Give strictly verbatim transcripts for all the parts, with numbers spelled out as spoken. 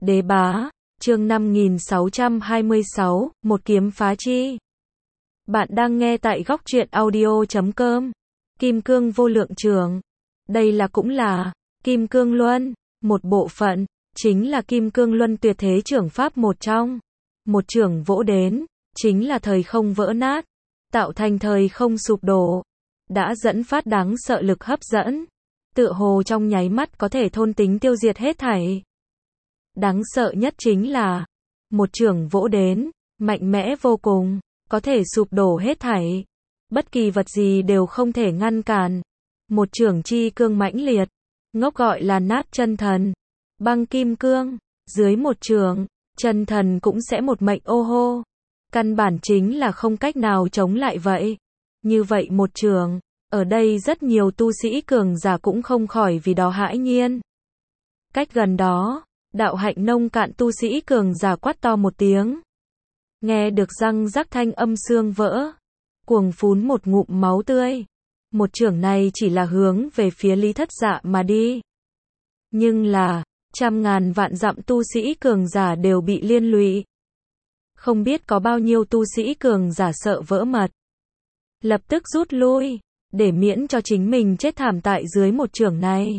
Đế bá, chương năm nghìn sáu trăm hai mươi sáu, một kiếm phá chi. Bạn đang nghe tại góc truyện audio chấm com. Kim cương vô lượng trường. Đây là cũng là Kim Cương Luân, một bộ phận, chính là Kim Cương Luân tuyệt thế trưởng pháp một trong. Một trường vỗ đến, chính là thời không vỡ nát, tạo thành thời không sụp đổ, đã dẫn phát đáng sợ lực hấp dẫn, tựa hồ trong nháy mắt có thể thôn tính tiêu diệt hết thảy. Đáng sợ nhất chính là, một trường vỗ đến, mạnh mẽ vô cùng, có thể sụp đổ hết thảy. Bất kỳ vật gì đều không thể ngăn cản. Một trường chi cương mãnh liệt, ngốc gọi là nát chân thần. Băng kim cương, dưới một trường, chân thần cũng sẽ một mệnh ô hô. Căn bản chính là không cách nào chống lại vậy. Như vậy một trường, ở đây rất nhiều tu sĩ cường giả cũng không khỏi vì đó hãi nhiên. Cách gần đó, đạo hạnh nông cạn tu sĩ cường giả quát to một tiếng. Nghe được răng rắc thanh âm xương vỡ, cuồng phún một ngụm máu tươi. Một trường này chỉ là hướng về phía Lý Thất Dạ mà đi. Nhưng là, trăm ngàn vạn dặm tu sĩ cường giả đều bị liên lụy. Không biết có bao nhiêu tu sĩ cường giả sợ vỡ mật. Lập tức rút lui, để miễn cho chính mình chết thảm tại dưới một trường này.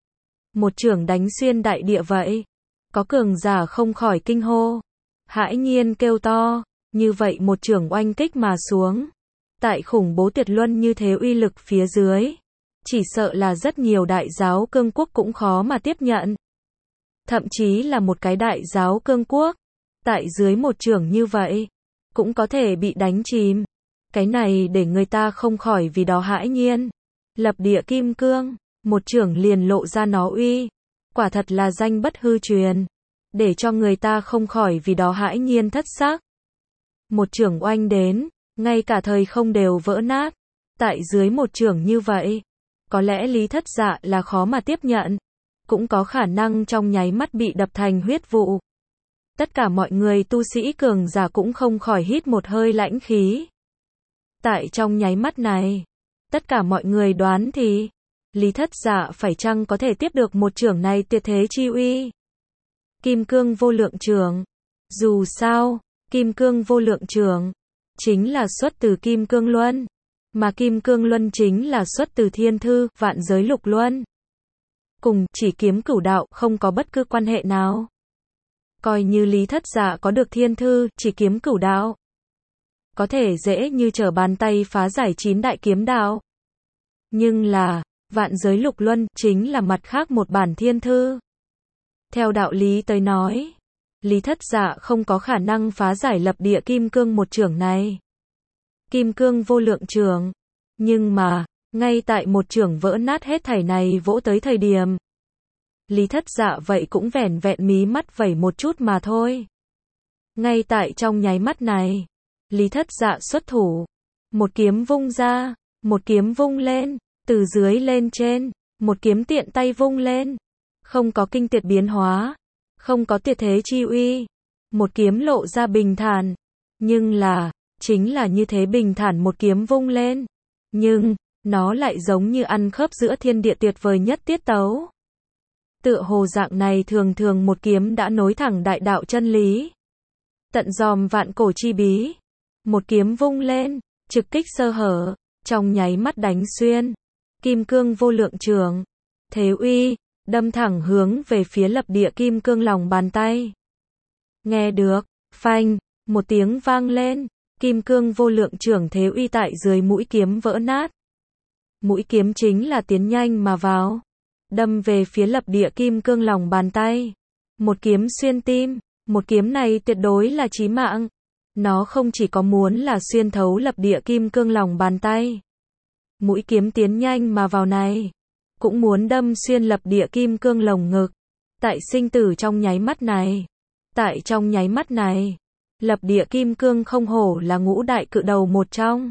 Một trường đánh xuyên đại địa vậy. Có cường giả không khỏi kinh hô. Hãi nhiên kêu to, như vậy một trường oanh kích mà xuống. Tại khủng bố tuyệt luân như thế uy lực phía dưới. Chỉ sợ là rất nhiều đại giáo cương quốc cũng khó mà tiếp nhận. Thậm chí là một cái đại giáo cương quốc. Tại dưới một trường như vậy, cũng có thể bị đánh chìm. Cái này để người ta không khỏi vì đó hãi nhiên. Lập địa kim cương, một trường liền lộ ra nó uy. Quả thật là danh bất hư truyền. Để cho người ta không khỏi vì đó hãi nhiên thất xác. Một trường oanh đến, ngay cả thời không đều vỡ nát. Tại dưới một trường như vậy, có lẽ Lý Thất Dạ là khó mà tiếp nhận. Cũng có khả năng trong nháy mắt bị đập thành huyết vụ. Tất cả mọi người tu sĩ cường giả cũng không khỏi hít một hơi lãnh khí. Tại trong nháy mắt này, tất cả mọi người đoán thì, Lý Thất Dạ phải chăng có thể tiếp được một trường này tuyệt thế chi uy. Kim cương vô lượng trường. Dù sao, kim cương vô lượng trường chính là xuất từ Kim Cương Luân, mà Kim Cương Luân chính là xuất từ Thiên Thư, Vạn Giới Lục Luân. Cùng chỉ kiếm cửu đạo không có bất cứ quan hệ nào. Coi như Lý Thất Dạ có được Thiên Thư, chỉ kiếm cửu đạo, có thể dễ như trở bàn tay phá giải chín đại kiếm đạo. Nhưng là, Vạn Giới Lục Luân chính là mặt khác một bản Thiên Thư. Theo đạo lý tới nói, Lý Thất Dạ không có khả năng phá giải lập địa kim cương một trường này. Kim cương vô lượng trường. Nhưng mà, ngay tại một trường vỡ nát hết thảy này vỗ tới thời điểm, Lý Thất Dạ vậy cũng vẻn vẹn mí mắt vẩy một chút mà thôi. Ngay tại trong nháy mắt này, Lý Thất Dạ xuất thủ. Một kiếm vung ra, một kiếm vung lên, từ dưới lên trên, một kiếm tiện tay vung lên. Không có kinh tiệt biến hóa, không có tuyệt thế chi uy. Một kiếm lộ ra bình thản. Nhưng là, chính là như thế bình thản một kiếm vung lên. Nhưng, nó lại giống như ăn khớp giữa thiên địa tuyệt vời nhất tiết tấu. Tựa hồ dạng này thường thường một kiếm đã nối thẳng đại đạo chân lý. Tận dòm vạn cổ chi bí. Một kiếm vung lên, trực kích sơ hở, trong nháy mắt đánh xuyên. Kim cương vô lượng trường. Thế uy, đâm thẳng hướng về phía lập địa kim cương lòng bàn tay. Nghe được, phanh, một tiếng vang lên. Kim cương vô lượng trường thế uy tại dưới mũi kiếm vỡ nát. Mũi kiếm chính là tiến nhanh mà vào. Đâm về phía lập địa kim cương lòng bàn tay. Một kiếm xuyên tim. Một kiếm này tuyệt đối là chí mạng. Nó không chỉ có muốn là xuyên thấu lập địa kim cương lòng bàn tay. Mũi kiếm tiến nhanh mà vào này, cũng muốn đâm xuyên lập địa kim cương lồng ngực. Tại sinh tử trong nháy mắt này. Tại trong nháy mắt này. Lập địa kim cương không hổ là ngũ đại cự đầu một trong.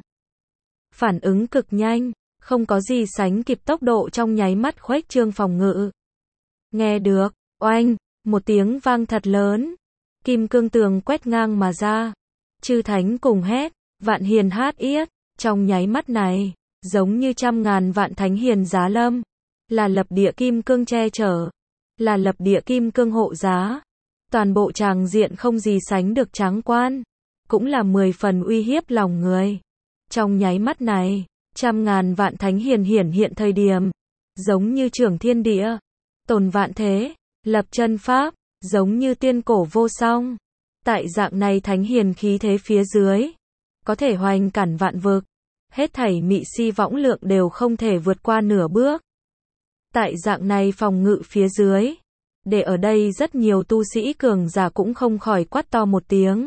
Phản ứng cực nhanh, không có gì sánh kịp tốc độ trong nháy mắt khuếch trương phòng ngự. Nghe được, oanh, một tiếng vang thật lớn. Kim cương tường quét ngang mà ra. Chư thánh cùng hét, vạn hiền hát yết. Trong nháy mắt này, giống như trăm ngàn vạn thánh hiền giá lâm. Là lập địa kim cương che chở. Là lập địa kim cương hộ giá. Toàn bộ tràng diện không gì sánh được tráng quan, cũng là mười phần uy hiếp lòng người. Trong nháy mắt này, trăm ngàn vạn thánh hiền hiển hiện thời điểm, giống như trưởng thiên địa, tồn vạn thế, lập chân pháp, giống như tiên cổ vô song. Tại dạng này thánh hiền khí thế phía dưới, có thể hoành cản vạn vực, hết thảy mị si võng lượng đều không thể vượt qua nửa bước. Tại dạng này phòng ngự phía dưới, để ở đây rất nhiều tu sĩ cường giả cũng không khỏi quát to một tiếng.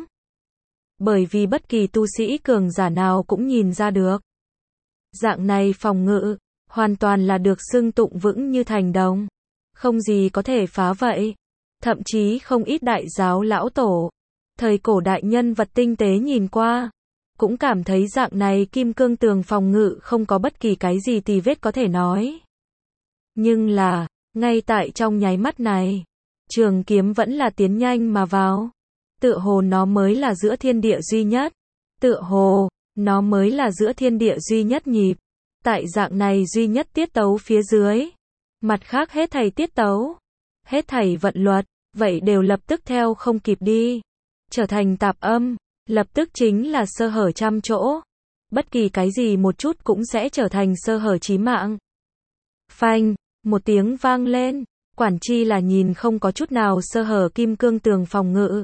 Bởi vì bất kỳ tu sĩ cường giả nào cũng nhìn ra được. Dạng này phòng ngự, hoàn toàn là được xưng tụng vững như thành đồng. Không gì có thể phá vậy. Thậm chí không ít đại giáo lão tổ, thời cổ đại nhân vật tinh tế nhìn qua, cũng cảm thấy dạng này kim cương tường phòng ngự không có bất kỳ cái gì tì vết có thể nói. Nhưng là, ngay tại trong nháy mắt này, trường kiếm vẫn là tiến nhanh mà vào. Tựa hồ nó mới là giữa thiên địa duy nhất. Tựa hồ, nó mới là giữa thiên địa duy nhất nhịp. Tại dạng này duy nhất tiết tấu phía dưới. Mặt khác hết thảy tiết tấu, hết thảy vận luật, vậy đều lập tức theo không kịp đi. Trở thành tạp âm, lập tức chính là sơ hở trăm chỗ. Bất kỳ cái gì một chút cũng sẽ trở thành sơ hở chí mạng. Phanh, một tiếng vang lên, quản chi là nhìn không có chút nào sơ hở kim cương tường phòng ngự.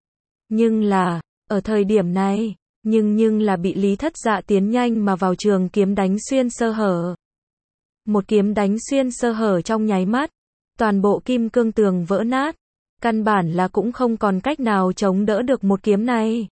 Nhưng là, ở thời điểm này, nhưng nhưng là bị Lý Thất Dạ tiến nhanh mà vào trường kiếm đánh xuyên sơ hở. Một kiếm đánh xuyên sơ hở trong nháy mắt, toàn bộ kim cương tường vỡ nát, căn bản là cũng không còn cách nào chống đỡ được một kiếm này.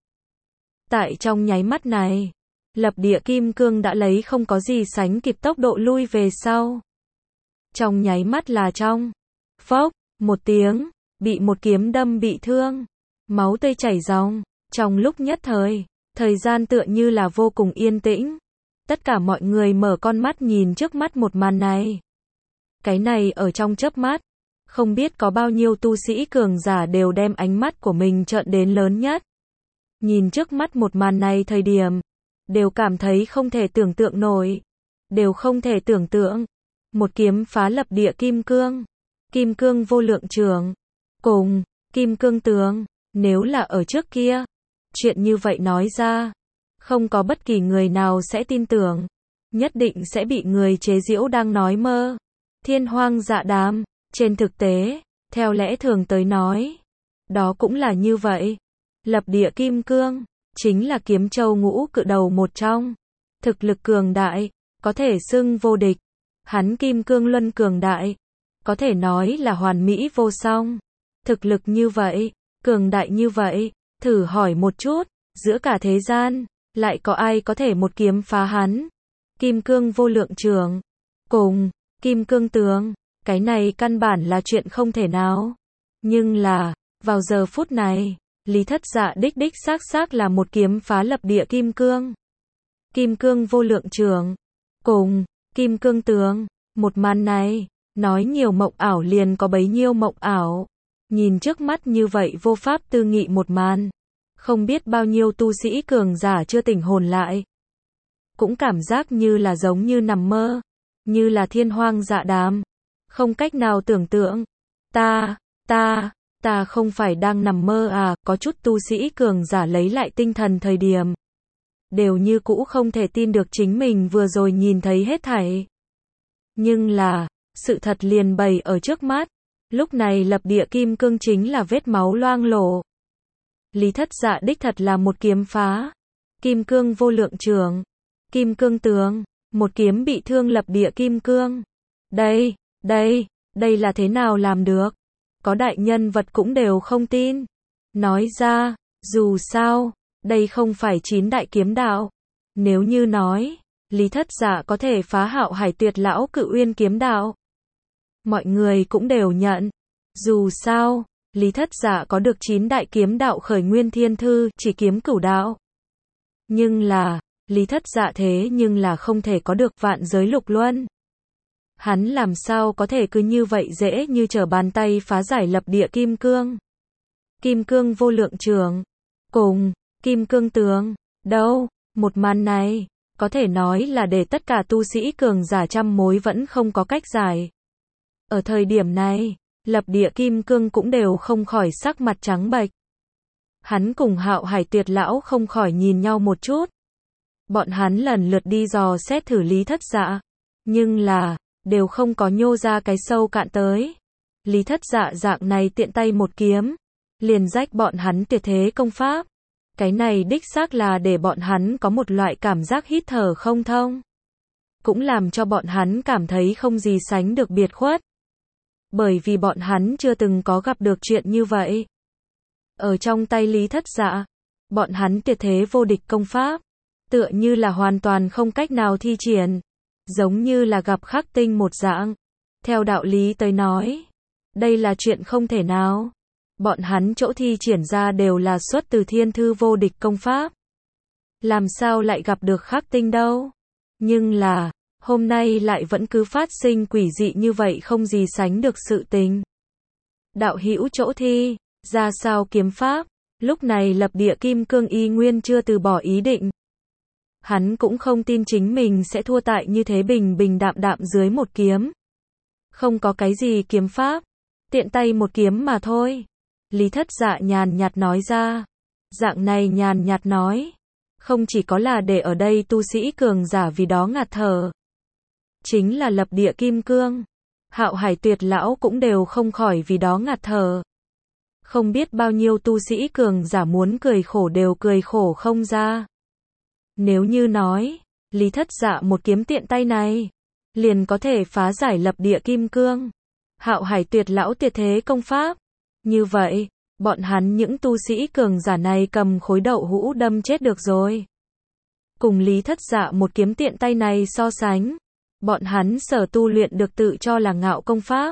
Tại trong nháy mắt này, lập địa kim cương đã lấy không có gì sánh kịp tốc độ lui về sau. Trong nháy mắt là trong, phốc, một tiếng, bị một kiếm đâm bị thương, máu tươi chảy ròng, trong lúc nhất thời, thời gian tựa như là vô cùng yên tĩnh. Tất cả mọi người mở con mắt nhìn trước mắt một màn này. Cái này ở trong chớp mắt, không biết có bao nhiêu tu sĩ cường giả đều đem ánh mắt của mình trợn đến lớn nhất. Nhìn trước mắt một màn này thời điểm, đều cảm thấy không thể tưởng tượng nổi. Đều không thể tưởng tượng. Một kiếm phá lập địa kim cương. Kim cương vô lượng trường. Cùng, kim cương tường. Nếu là ở trước kia, chuyện như vậy nói ra, không có bất kỳ người nào sẽ tin tưởng. Nhất định sẽ bị người chế giễu đang nói mơ. Thiên hoang dạ đàm. Trên thực tế, theo lẽ thường tới nói, đó cũng là như vậy. Lập địa kim cương, chính là kiếm châu ngũ cự đầu một trong. Thực lực cường đại, có thể xưng vô địch. Hắn kim cương luân cường đại, có thể nói là hoàn mỹ vô song. Thực lực như vậy, cường đại như vậy, thử hỏi một chút, giữa cả thế gian, lại có ai có thể một kiếm phá hắn? Kim cương vô lượng trường, cùng, kim cương tường, cái này căn bản là chuyện không thể nào. Nhưng là, vào giờ phút này, Lý Thất Dạ đích đích xác xác là một kiếm phá lập địa kim cương. Kim cương vô lượng trường, cùng, kim cương tường, một màn này, nói nhiều mộng ảo liền có bấy nhiêu mộng ảo. Nhìn trước mắt như vậy vô pháp tư nghị một màn, không biết bao nhiêu tu sĩ cường giả chưa tỉnh hồn lại. Cũng cảm giác như là giống như nằm mơ, như là thiên hoang dạ đàm, không cách nào tưởng tượng. Ta, ta, ta không phải đang nằm mơ à, có chút tu sĩ cường giả lấy lại tinh thần thời điểm. Đều như cũ không thể tin được chính mình vừa rồi nhìn thấy hết thảy. Nhưng là, sự thật liền bày ở trước mắt. Lúc này lập địa kim cương chính là vết máu loang lổ. Lý Thất Dạ đích thật là một kiếm phá. Kim cương vô lượng trường. Kim cương tường. Một kiếm bị thương lập địa kim cương. Đây, đây, đây là thế nào làm được? Có đại nhân vật cũng đều không tin. Nói ra, dù sao, đây không phải chín đại kiếm đạo. Nếu như nói, Lý Thất Dạ có thể phá Hạo Hải Tuyệt Lão Cự Uyên kiếm đạo. Mọi người cũng đều nhận. Dù sao, Lý Thất Dạ có được chín đại kiếm đạo khởi nguyên thiên thư, chỉ kiếm cửu đạo. Nhưng là, Lý Thất Dạ thế nhưng là không thể có được vạn giới lục luân. Hắn làm sao có thể cứ như vậy dễ như trở bàn tay phá giải lập địa kim cương. Kim cương vô lượng trường. Cùng, kim cương tường. Đâu, một màn này, có thể nói là để tất cả tu sĩ cường giả trăm mối vẫn không có cách giải. Ở thời điểm này, Lập Địa Kim Cương cũng đều không khỏi sắc mặt trắng bệch. Hắn cùng Hạo Hải Tuyệt lão không khỏi nhìn nhau một chút. Bọn hắn lần lượt đi dò xét thử Lý Thất Dạ, nhưng là đều không có nhô ra cái sâu cạn tới. Lý Thất Dạ dạng này tiện tay một kiếm, liền rách bọn hắn tuyệt thế công pháp. Cái này đích xác là để bọn hắn có một loại cảm giác hít thở không thông. Cũng làm cho bọn hắn cảm thấy không gì sánh được biệt khuất. Bởi vì bọn hắn chưa từng có gặp được chuyện như vậy. Ở trong tay Lý Thất Dạ, bọn hắn tuyệt thế vô địch công pháp, tựa như là hoàn toàn không cách nào thi triển, giống như là gặp khắc tinh một dạng. Theo đạo lý tới nói, đây là chuyện không thể nào. Bọn hắn chỗ thi triển ra đều là xuất từ thiên thư vô địch công pháp. Làm sao lại gặp được khắc tinh đâu? Nhưng là, hôm nay lại vẫn cứ phát sinh quỷ dị như vậy không gì sánh được sự tình. Đạo hữu chỗ thi, ra sao kiếm pháp? Lúc này Lập Địa Kim Cương y nguyên chưa từ bỏ ý định. Hắn cũng không tin chính mình sẽ thua tại như thế bình bình đạm đạm dưới một kiếm. Không có cái gì kiếm pháp, tiện tay một kiếm mà thôi. Lý Thất Dạ nhàn nhạt nói ra. Dạng này nhàn nhạt nói, không chỉ có là để ở đây tu sĩ cường giả vì đó ngạt thở. Chính là Lập Địa Kim Cương, Hạo Hải Tuyệt lão cũng đều không khỏi vì đó ngạt thở. Không biết bao nhiêu tu sĩ cường giả muốn cười khổ đều cười khổ không ra. Nếu như nói, Lý Thất Dạ một kiếm tiện tay này, liền có thể phá giải Lập Địa Kim Cương, Hạo Hải Tuyệt lão tuyệt thế công pháp. Như vậy, bọn hắn những tu sĩ cường giả này cầm khối đậu hũ đâm chết được rồi. Cùng Lý Thất Dạ một kiếm tiện tay này so sánh, bọn hắn sở tu luyện được tự cho là ngạo công pháp.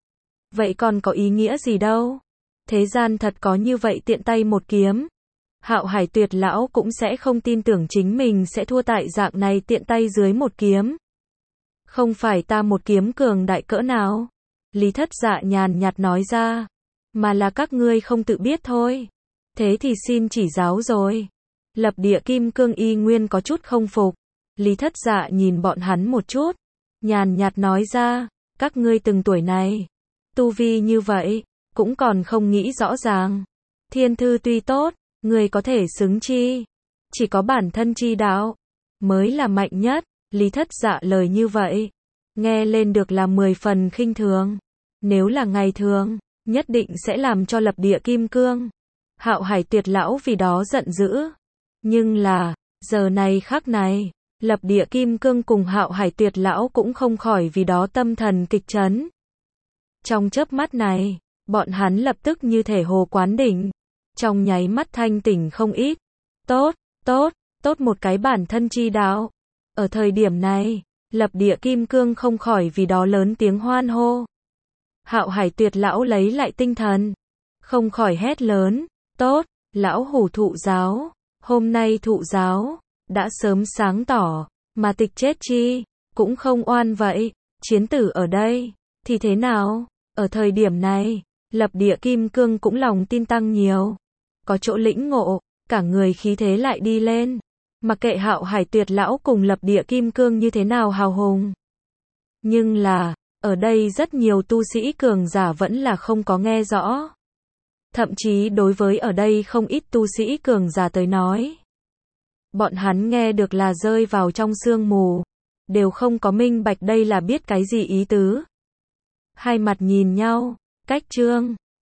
Vậy còn có ý nghĩa gì đâu? Thế gian thật có như vậy tiện tay một kiếm. Hạo Hải Tuyệt lão cũng sẽ không tin tưởng chính mình sẽ thua tại dạng này tiện tay dưới một kiếm. Không phải ta một kiếm cường đại cỡ nào? Lý Thất Dạ nhàn nhạt nói ra. Mà là các ngươi không tự biết thôi. Thế thì xin chỉ giáo rồi. Lập Địa Kim Cương y nguyên có chút không phục. Lý Thất Dạ nhìn bọn hắn một chút, nhàn nhạt nói ra, các ngươi từng tuổi này, tu vi như vậy, cũng còn không nghĩ rõ ràng. Thiên thư tuy tốt, người có thể xứng chi, chỉ có bản thân chi đạo, mới là mạnh nhất. Lý Thất Dạ lời như vậy, nghe lên được là mười phần khinh thường. Nếu là ngày thường, nhất định sẽ làm cho Lập Địa Kim Cương, Hạo Hải Tuyệt lão vì đó giận dữ. Nhưng là, giờ này khắc này, Lập Địa Kim Cương cùng Hạo Hải Tuyệt lão cũng không khỏi vì đó tâm thần kịch chấn. Trong chớp mắt này, bọn hắn lập tức như thể hồ quán đỉnh, trong nháy mắt thanh tỉnh không ít. Tốt, tốt, tốt một cái bản thân chi đạo. Ở thời điểm này, Lập Địa Kim Cương không khỏi vì đó lớn tiếng hoan hô. Hạo Hải Tuyệt lão lấy lại tinh thần, không khỏi hét lớn, tốt, lão hủ thụ giáo, hôm nay thụ giáo, đã sớm sáng tỏ, mà tịch chết chi, cũng không oan vậy, chiến tử ở đây, thì thế nào? Ở thời điểm này, Lập Địa Kim Cương cũng lòng tin tăng nhiều, có chỗ lĩnh ngộ, cả người khí thế lại đi lên, mặc kệ Hạo Hải Tuyệt lão cùng Lập Địa Kim Cương như thế nào hào hùng. Nhưng là, ở đây rất nhiều tu sĩ cường giả vẫn là không có nghe rõ. Thậm chí đối với ở đây không ít tu sĩ cường giả tới nói, bọn hắn nghe được là rơi vào trong sương mù, đều không có minh bạch đây là biết cái gì ý tứ. Hai mặt nhìn nhau, cách chương